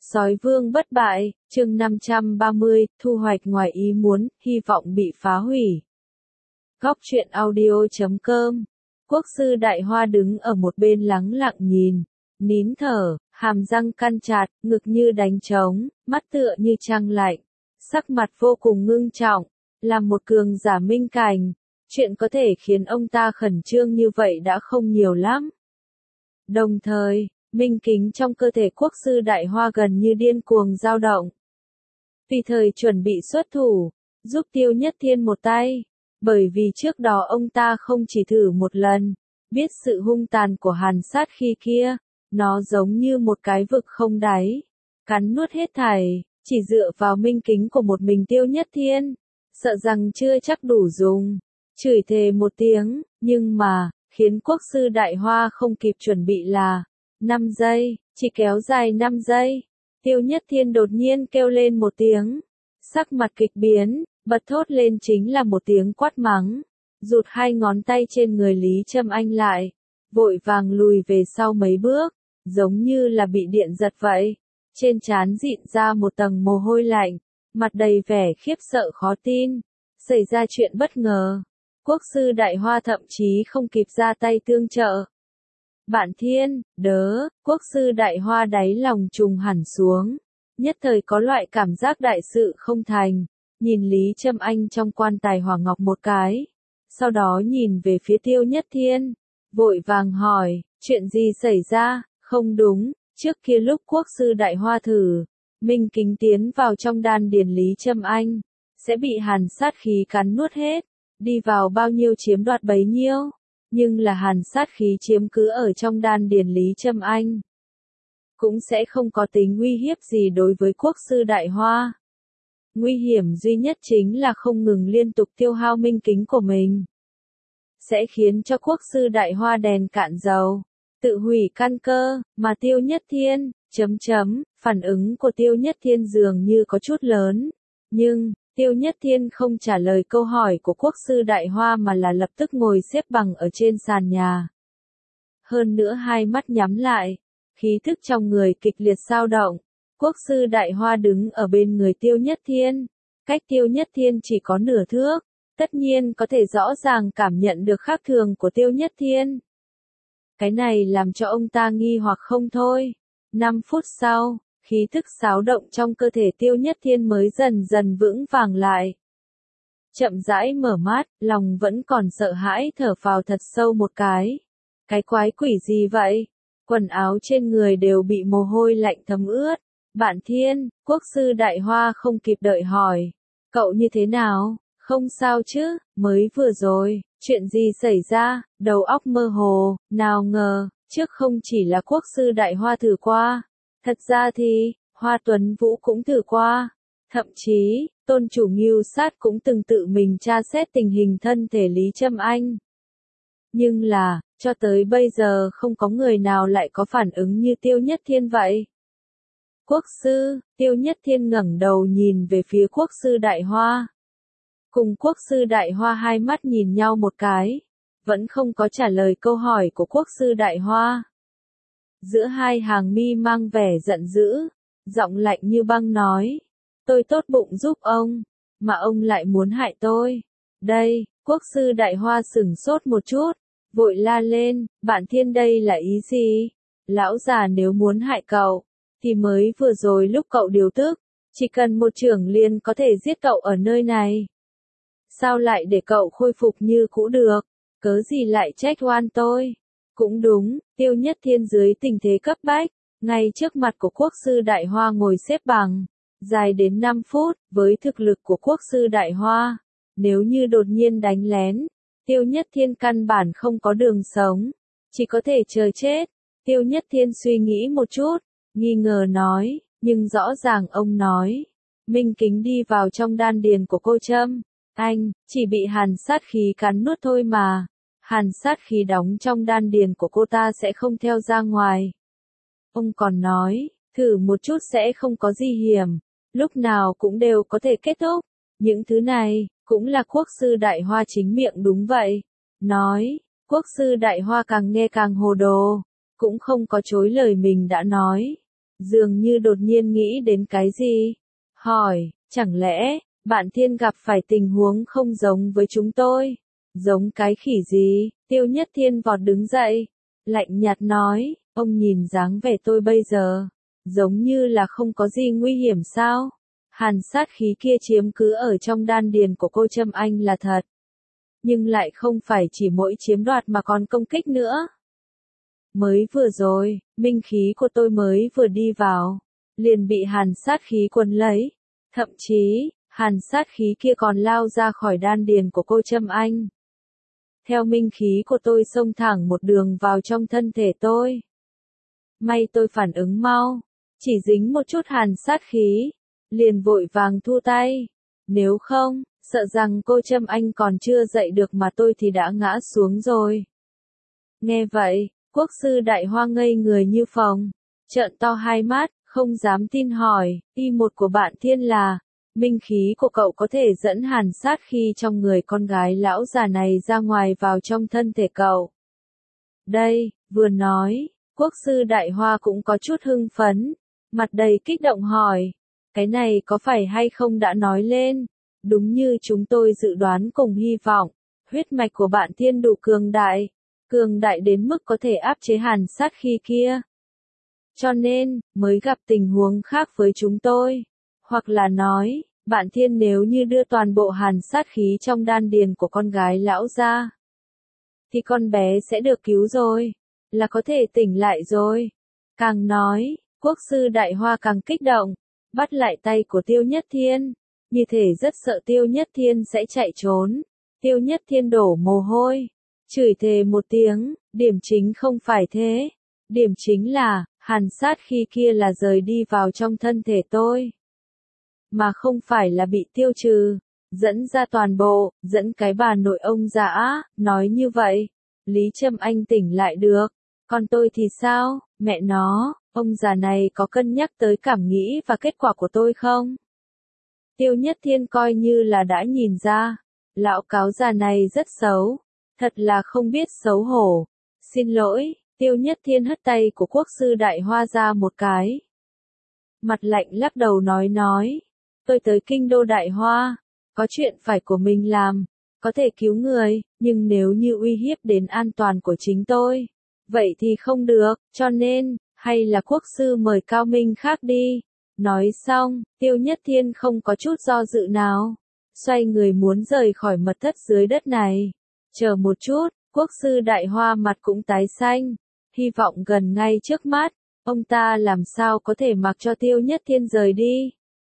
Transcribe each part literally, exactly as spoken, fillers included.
Sói vương bất bại, chương năm trăm ba mươi, thu hoạch ngoài ý muốn, hy vọng bị phá hủy. Góc truyện audio chấm com. Quốc sư Đại Hoa đứng ở một bên lắng lặng nhìn, nín thở, hàm răng căn chặt, ngực như đánh trống, mắt tựa như trăng lạnh, sắc mặt vô cùng ngưng trọng, là một cường giả minh cảnh, chuyện có thể khiến ông ta khẩn trương như vậy đã không nhiều lắm. Đồng thời, minh kính trong cơ thể quốc sư Đại Hoa gần như điên cuồng dao động. Tùy thời chuẩn bị xuất thủ, giúp Tiêu Nhất Thiên một tay, bởi vì trước đó ông ta không chỉ thử một lần, biết sự hung tàn của hàn sát khí kia, nó giống như một cái vực không đáy, cắn nuốt hết thảy, chỉ dựa vào minh kính của một mình Tiêu Nhất Thiên, sợ rằng chưa chắc đủ dùng, chửi thề một tiếng, nhưng mà, khiến quốc sư Đại Hoa không kịp chuẩn bị là, năm giây, chỉ kéo dài năm giây, Tiêu Nhất Thiên đột nhiên kêu lên một tiếng, sắc mặt kịch biến, bật thốt lên chính là một tiếng quát mắng, rụt hai ngón tay trên người Lý Trâm Anh lại, vội vàng lùi về sau mấy bước, giống như là bị điện giật vậy, trên trán dịn ra một tầng mồ hôi lạnh, mặt đầy vẻ khiếp sợ khó tin, xảy ra chuyện bất ngờ, quốc sư Đại Hoa thậm chí không kịp ra tay tương trợ. Bạn Thiên, đớ, quốc sư Đại Hoa đáy lòng trùng hẳn xuống, nhất thời có loại cảm giác đại sự không thành, nhìn Lý Trâm Anh trong quan tài hỏa ngọc một cái, sau đó nhìn về phía Tiêu Nhất Thiên, vội vàng hỏi, chuyện gì xảy ra, không đúng, trước kia lúc quốc sư Đại Hoa thử, minh kính tiến vào trong đan điền Lý Trâm Anh, sẽ bị hàn sát khí cắn nuốt hết, đi vào bao nhiêu chiếm đoạt bấy nhiêu. Nhưng là hàn sát khí chiếm cứ ở trong đan điền Lý Trâm Anh, cũng sẽ không có tính uy hiếp gì đối với quốc sư Đại Hoa. Nguy hiểm duy nhất chính là không ngừng liên tục tiêu hao minh kính của mình, sẽ khiến cho quốc sư Đại Hoa đèn cạn dầu, tự hủy căn cơ, mà Tiêu Nhất Thiên, chấm chấm, phản ứng của Tiêu Nhất Thiên dường như có chút lớn, nhưng Tiêu Nhất Thiên không trả lời câu hỏi của quốc sư Đại Hoa mà là lập tức ngồi xếp bằng ở trên sàn nhà. Hơn nữa hai mắt nhắm lại, khí thức trong người kịch liệt dao động, quốc sư Đại Hoa đứng ở bên người Tiêu Nhất Thiên, cách Tiêu Nhất Thiên chỉ có nửa thước, tất nhiên có thể rõ ràng cảm nhận được khác thường của Tiêu Nhất Thiên. Cái này làm cho ông ta nghi hoặc không thôi. Năm phút sau, khí thức xáo động trong cơ thể Tiêu Nhất Thiên mới dần dần vững vàng lại. Chậm rãi mở mắt, lòng vẫn còn sợ hãi thở phào thật sâu một cái. Cái quái quỷ gì vậy? Quần áo trên người đều bị mồ hôi lạnh thấm ướt. Bạn Thiên, quốc sư Đại Hoa không kịp đợi hỏi. Cậu như thế nào? Không sao chứ, mới vừa rồi, chuyện gì xảy ra? Đầu óc mơ hồ, nào ngờ, trước không chỉ là quốc sư Đại Hoa thử qua. Thật ra thì, Hoa Tuấn Vũ cũng thử qua. Thậm chí, tôn chủ Ngưu Sát cũng từng tự mình tra xét tình hình thân thể Lý Trâm Anh. Nhưng là, cho tới bây giờ không có người nào lại có phản ứng như Tiêu Nhất Thiên vậy. Quốc sư, Tiêu Nhất Thiên ngẩng đầu nhìn về phía quốc sư Đại Hoa. Cùng quốc sư Đại Hoa hai mắt nhìn nhau một cái, vẫn không có trả lời câu hỏi của quốc sư Đại Hoa. Giữa hai hàng mi mang vẻ giận dữ, giọng lạnh như băng nói, tôi tốt bụng giúp ông, mà ông lại muốn hại tôi. Đây, quốc sư Đại Hoa sửng sốt một chút, vội la lên, bạn Thiên đây là ý gì? Lão già nếu muốn hại cậu, thì mới vừa rồi lúc cậu điều tức, chỉ cần một chưởng liền có thể giết cậu ở nơi này. Sao lại để cậu khôi phục như cũ được, cớ gì lại trách oan tôi? Cũng đúng, Tiêu Nhất Thiên dưới tình thế cấp bách, ngay trước mặt của quốc sư Đại Hoa ngồi xếp bằng, dài đến năm phút, với thực lực của quốc sư Đại Hoa, nếu như đột nhiên đánh lén, Tiêu Nhất Thiên căn bản không có đường sống, chỉ có thể chờ chết. Tiêu Nhất Thiên suy nghĩ một chút, nghi ngờ nói, nhưng rõ ràng ông nói, minh kính đi vào trong đan điền của cô Trâm Anh, chỉ bị hàn sát khí cắn nuốt thôi mà. Hàn sát khí đóng trong đan điền của cô ta sẽ không theo ra ngoài. Ông còn nói, thử một chút sẽ không có gì hiểm, lúc nào cũng đều có thể kết thúc. Những thứ này, cũng là quốc sư Đại Hoa chính miệng đúng vậy. Nói, quốc sư Đại Hoa càng nghe càng hồ đồ, cũng không có chối lời mình đã nói. dường như đột nhiên nghĩ đến cái gì. Hỏi, chẳng lẽ, bạn Thiên gặp phải tình huống không giống với chúng tôi? Giống cái khỉ gì? Tiêu Nhất Thiên vọt đứng dậy, lạnh nhạt nói, ông nhìn dáng vẻ tôi bây giờ, giống như là không có gì nguy hiểm sao? Hàn sát khí kia chiếm cứ ở trong đan điền của cô Trâm Anh là thật. Nhưng lại không phải chỉ mỗi chiếm đoạt mà còn công kích nữa. Mới vừa rồi, minh khí của tôi mới vừa đi vào, liền bị hàn sát khí quấn lấy. Thậm chí, hàn sát khí kia còn lao ra khỏi đan điền của cô Trâm Anh. Theo minh khí của tôi xông thẳng một đường vào trong thân thể tôi. May tôi phản ứng mau, chỉ dính một chút hàn sát khí, liền vội vàng thu tay. Nếu không, sợ rằng cô Trâm Anh còn chưa dậy được mà tôi thì đã ngã xuống rồi. Nghe vậy, quốc sư Đại Hoa ngây người như phồng, trợn to hai mắt, không dám tin hỏi, y một của bạn Thiên là, minh khí của cậu có thể dẫn hàn sát khi trong người con gái lão già này ra ngoài vào trong thân thể cậu. Đây, vừa nói, quốc sư Đại Hoa cũng có chút hưng phấn, mặt đầy kích động hỏi, cái này có phải hay không đã nói lên, đúng như chúng tôi dự đoán cùng hy vọng, huyết mạch của bạn Thiên đủ cường đại, cường đại đến mức có thể áp chế hàn sát khí kia. Cho nên, mới gặp tình huống khác với chúng tôi. Hoặc là nói, bạn Thiên nếu như đưa toàn bộ hàn sát khí trong đan điền của con gái lão ra, thì con bé sẽ được cứu rồi, là có thể tỉnh lại rồi. Càng nói, quốc sư Đại Hoa càng kích động, bắt lại tay của Tiêu Nhất Thiên, như thể rất sợ Tiêu Nhất Thiên sẽ chạy trốn. Tiêu Nhất Thiên đổ mồ hôi, chửi thề một tiếng, điểm chính không phải thế. Điểm chính là, hàn sát khí kia là rời đi vào trong thân thể tôi. Mà không phải là bị tiêu trừ, dẫn ra toàn bộ, dẫn cái bà nội ông dã, nói như vậy. Lý Trâm Anh tỉnh lại được, còn tôi thì sao, mẹ nó, ông già này có cân nhắc tới cảm nghĩ và kết quả của tôi không? Tiêu Nhất Thiên coi như là đã nhìn ra, lão cáo già này rất xấu, thật là không biết xấu hổ. Xin lỗi, Tiêu Nhất Thiên hất tay của quốc sư Đại Hoa ra một cái. Mặt lạnh lắc đầu nói nói, tôi tới kinh đô Đại Hoa, có chuyện phải của mình làm, có thể cứu người, nhưng nếu như uy hiếp đến an toàn của chính tôi, vậy thì không được, cho nên, hay là quốc sư mời cao minh khác đi. Nói xong, Tiêu Nhất Thiên không có chút do dự nào, xoay người muốn rời khỏi mật thất dưới đất này. Chờ một chút, quốc sư Đại Hoa mặt cũng tái xanh, hy vọng gần ngay trước mắt, ông ta làm sao có thể mặc cho Tiêu Nhất Thiên rời đi.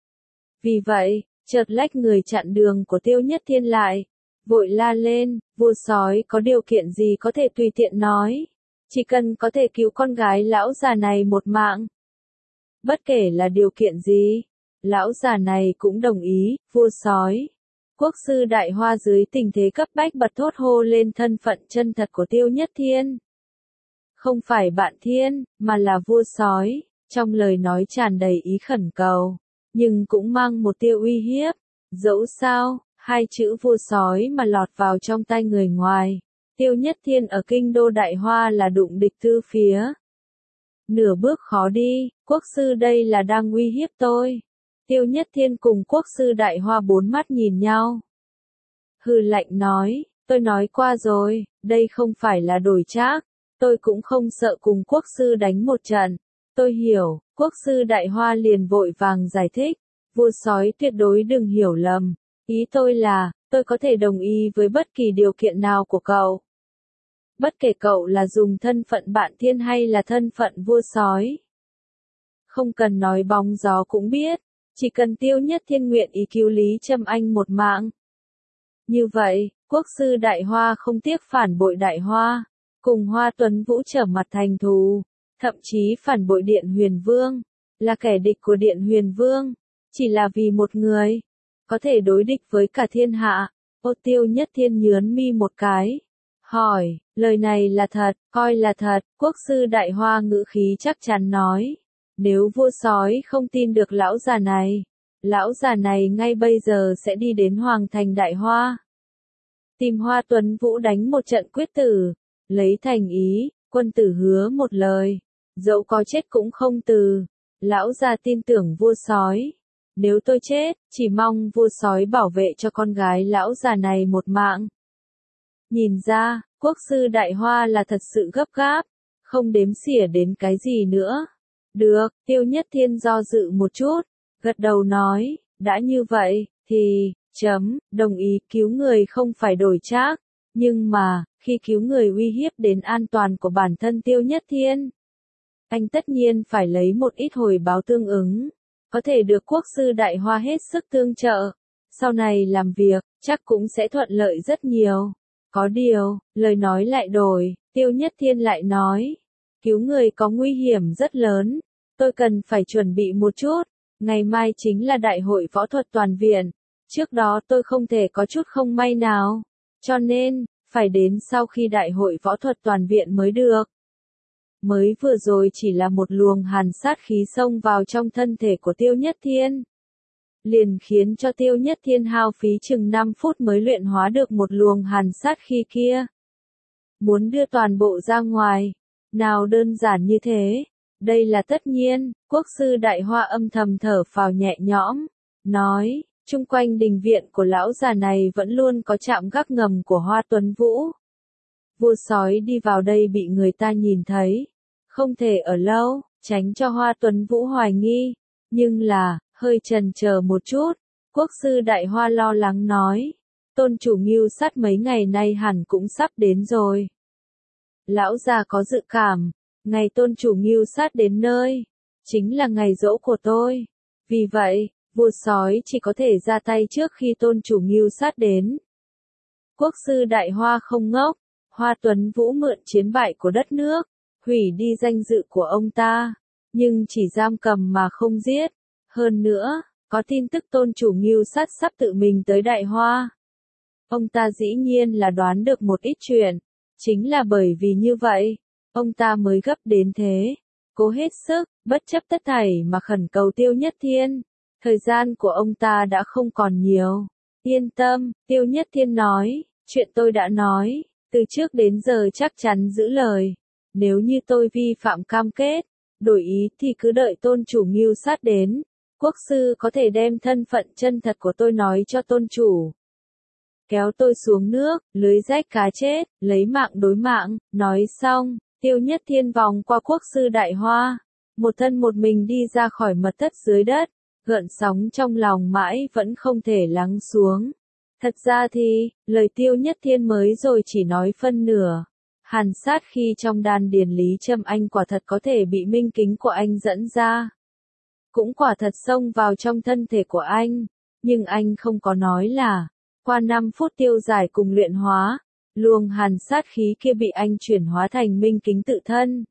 Vì vậy, chợt lách người chặn đường của Tiêu Nhất Thiên lại, vội la lên, vua sói có điều kiện gì có thể tùy tiện nói, chỉ cần có thể cứu con gái lão già này một mạng. Bất kể là điều kiện gì, lão già này cũng đồng ý, vua sói. Quốc sư Đại Hoa dưới tình thế cấp bách bật thốt hô lên thân phận chân thật của Tiêu Nhất Thiên. Không phải bạn Thiên, mà là vua sói, trong lời nói tràn đầy ý khẩn cầu, nhưng cũng mang một tia uy hiếp. Dẫu sao, hai chữ vua sói mà lọt vào trong tai người ngoài, Tiêu Nhất Thiên ở kinh đô Đại Hoa là đụng địch tư phía. Nửa bước khó đi, quốc sư đây là đang uy hiếp tôi. Tiêu Nhất Thiên cùng quốc sư Đại Hoa bốn mắt nhìn nhau. Hừ lạnh nói, tôi nói qua rồi, đây không phải là đổi trác, tôi cũng không sợ cùng quốc sư đánh một trận. Tôi hiểu, quốc sư Đại Hoa liền vội vàng giải thích, vua sói tuyệt đối đừng hiểu lầm, ý tôi là, tôi có thể đồng ý với bất kỳ điều kiện nào của cậu. Bất kể cậu là dùng thân phận bạn Thiên hay là thân phận vua sói. Không cần nói bóng gió cũng biết, chỉ cần Tiêu Nhất Thiên nguyện ý cứu Lý Trâm Anh một mạng. Như vậy, quốc sư Đại Hoa không tiếc phản bội Đại Hoa, cùng Hoa Tuấn Vũ trở mặt thành thù, thậm chí phản bội Điện Huyền Vương, là kẻ địch của Điện Huyền Vương, chỉ là vì một người, có thể đối địch với cả thiên hạ. Ô Tiêu Nhất Thiên nhớn mi một cái, hỏi, lời này là thật, coi là thật, quốc sư Đại Hoa ngữ khí chắc chắn nói, nếu vua sói không tin được lão già này, lão già này ngay bây giờ sẽ đi đến Hoàng thành Đại Hoa. Tìm Hoa Tuấn Vũ đánh một trận quyết tử, lấy thành ý, quân tử hứa một lời, dẫu có chết cũng không từ, Lão già tin tưởng vua sói. Nếu tôi chết, chỉ mong vua sói bảo vệ cho con gái lão già này một mạng. Nhìn ra, quốc sư Đại Hoa là thật sự gấp gáp, không đếm xỉa đến cái gì nữa. Được, Tiêu Nhất Thiên do dự một chút, gật đầu nói, đã như vậy, thì, chấm, đồng ý cứu người không phải đổi trác, nhưng mà, khi cứu người uy hiếp đến an toàn của bản thân Tiêu Nhất Thiên, anh tất nhiên phải lấy một ít hồi báo tương ứng, có thể được quốc sư Đại Hoa hết sức tương trợ, sau này làm việc, chắc cũng sẽ thuận lợi rất nhiều. Có điều, lời nói lại đổi, Tiêu Nhất Thiên lại nói, cứu người có nguy hiểm rất lớn, tôi cần phải chuẩn bị một chút, ngày mai chính là đại hội võ thuật toàn viện, trước đó tôi không thể có chút không may nào, cho nên, phải đến sau khi đại hội võ thuật toàn viện mới được. Mới vừa rồi chỉ là một luồng hàn sát khí xông vào trong thân thể của Tiêu Nhất Thiên, liền khiến cho Tiêu Nhất Thiên hao phí chừng năm phút mới luyện hóa được một luồng hàn sát khí kia. Muốn đưa toàn bộ ra ngoài, nào đơn giản như thế, đây là tất nhiên, quốc sư Đại Hoa âm thầm thở phào nhẹ nhõm, nói, chung quanh đình viện của lão già này vẫn luôn có trạm gác ngầm của Hoa Tuấn Vũ. Vua sói đi vào đây bị người ta nhìn thấy, không thể ở lâu, tránh cho Hoa Tuấn Vũ hoài nghi, nhưng là, hơi chần chờ một chút, quốc sư Đại Hoa lo lắng nói, tôn chủ Ngưu Sát mấy ngày nay hẳn cũng sắp đến rồi. Lão già có dự cảm, ngày tôn chủ Ngưu Sát đến nơi, chính là ngày giỗ của tôi, vì vậy, vua sói chỉ có thể ra tay trước khi tôn chủ Ngưu Sát đến. Quốc sư Đại Hoa không ngốc, Hoa Tuấn Vũ mượn chiến bại của đất nước, hủy đi danh dự của ông ta, nhưng chỉ giam cầm mà không giết. Hơn nữa, có tin tức tôn chủ Ngưu Sát sắp tự mình tới Đại Hoa. Ông ta dĩ nhiên là đoán được một ít chuyện, chính là bởi vì như vậy, ông ta mới gấp đến thế, cố hết sức, bất chấp tất thảy mà khẩn cầu Tiêu Nhất Thiên. Thời gian của ông ta đã không còn nhiều. Yên tâm, Tiêu Nhất Thiên nói, chuyện tôi đã nói, từ trước đến giờ chắc chắn giữ lời. Nếu như tôi vi phạm cam kết, đổi ý thì cứ đợi tôn chủ Ngưu Sát đến. Quốc sư có thể đem thân phận chân thật của tôi nói cho tôn chủ. Kéo tôi xuống nước, lưới rách cá chết, lấy mạng đối mạng, nói xong, Tiêu Nhất Thiên vòng qua quốc sư Đại Hoa, một thân một mình đi ra khỏi mật thất dưới đất, gợn sóng trong lòng mãi vẫn không thể lắng xuống. Thật ra thì, lời Tiêu Nhất Thiên mới rồi chỉ nói phân nửa. Hàn sát khi trong đan điền Lý Trâm Anh quả thật có thể bị minh kính của anh dẫn ra. Cũng quả thật xông vào trong thân thể của anh, nhưng anh không có nói là, qua năm phút tiêu giải cùng luyện hóa, luồng hàn sát khí kia bị anh chuyển hóa thành minh kính tự thân.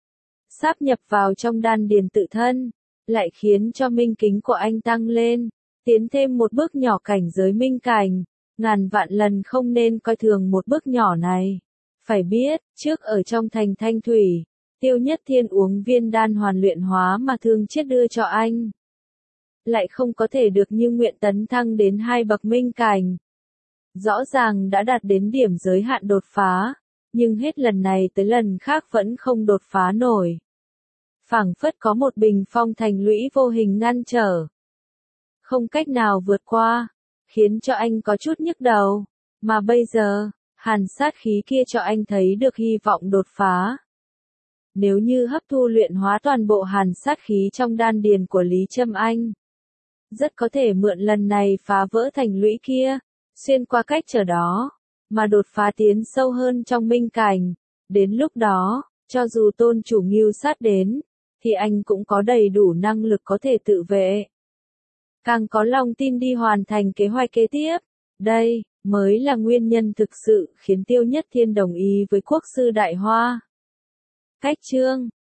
Sáp nhập vào trong đan điền tự thân, lại khiến cho minh kính của anh tăng lên, tiến thêm một bước nhỏ cảnh giới minh cảnh, ngàn vạn lần không nên coi thường một bước nhỏ này. Phải biết, trước ở trong thành Thanh Thủy, Tiêu Nhất Thiên uống viên đan hoàn luyện hóa mà Thương Chiết đưa cho anh. Lại không có thể được như nguyện tấn thăng đến hai bậc minh cảnh. Rõ ràng đã đạt đến điểm giới hạn đột phá, nhưng hết lần này tới lần khác vẫn không đột phá nổi. Phảng phất có một bình phong thành lũy vô hình ngăn trở. Không cách nào vượt qua, khiến cho anh có chút nhức đầu, mà bây giờ, hàn sát khí kia cho anh thấy được hy vọng đột phá. Nếu như hấp thu luyện hóa toàn bộ hàn sát khí trong đan điền của Lý Trâm Anh, rất có thể mượn lần này phá vỡ thành lũy kia, xuyên qua cách trở đó, mà đột phá tiến sâu hơn trong minh cảnh. Đến lúc đó, cho dù tôn chủ Ngưu Sát đến, thì anh cũng có đầy đủ năng lực có thể tự vệ. Càng có lòng tin đi hoàn thành kế hoạch kế tiếp. Đây, mới là nguyên nhân thực sự khiến Tiêu Nhất Thiên đồng ý với quốc sư Đại Hoa. Cách chương